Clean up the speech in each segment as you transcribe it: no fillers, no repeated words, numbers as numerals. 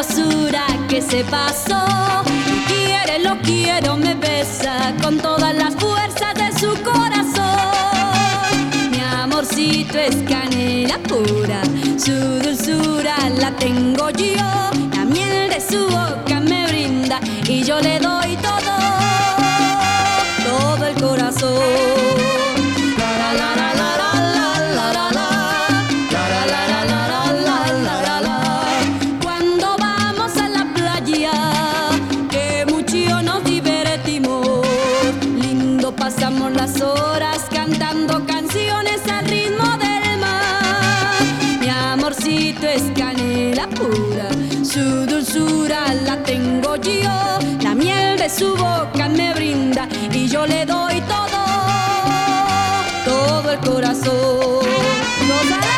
sabrosura que se pasó. Lo quiero, me besa con todas las fuerzas de su corazón. Mi amorcito es canela pura, su dulzura la tengo yo. La miel de su boca me brinda y yo le doy todo, todo el corazón. Pasamos las horas cantando canciones al ritmo del mar. Mi amorcito es canela pura, su dulzura la tengo yo. La miel de su boca me brinda y yo le doy todo, todo el corazón. ¡Gózala!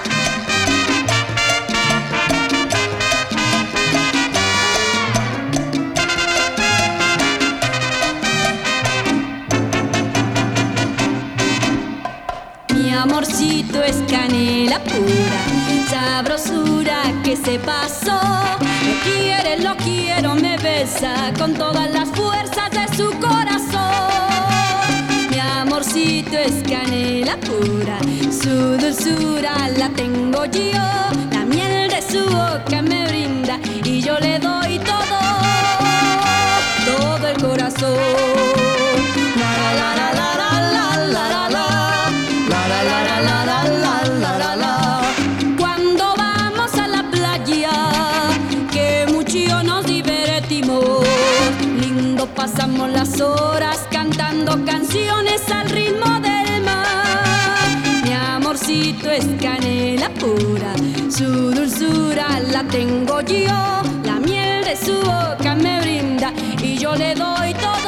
Mi amorcito es canela pura, sabrosura que se pasó. Lo quiero, me besa con todas las fuerzas de su corazón. Mi amorcito es canela pura, su dulzura la tengo yo. La miel de su boca me brinda y yo le doy todo, todo el corazón. Cuando vamos a la playa, que mucho nos divertimos. Lindo pasamos las horas cantando canciones al ritmo del mar. Mi amorcito es canela pura, su dulzura la tengo yo. La miel de su boca me brinda y yo le doy todo,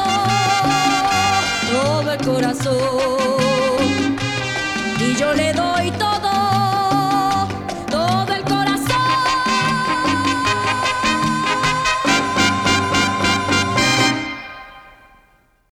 todo el corazón. Y yo le doy todo,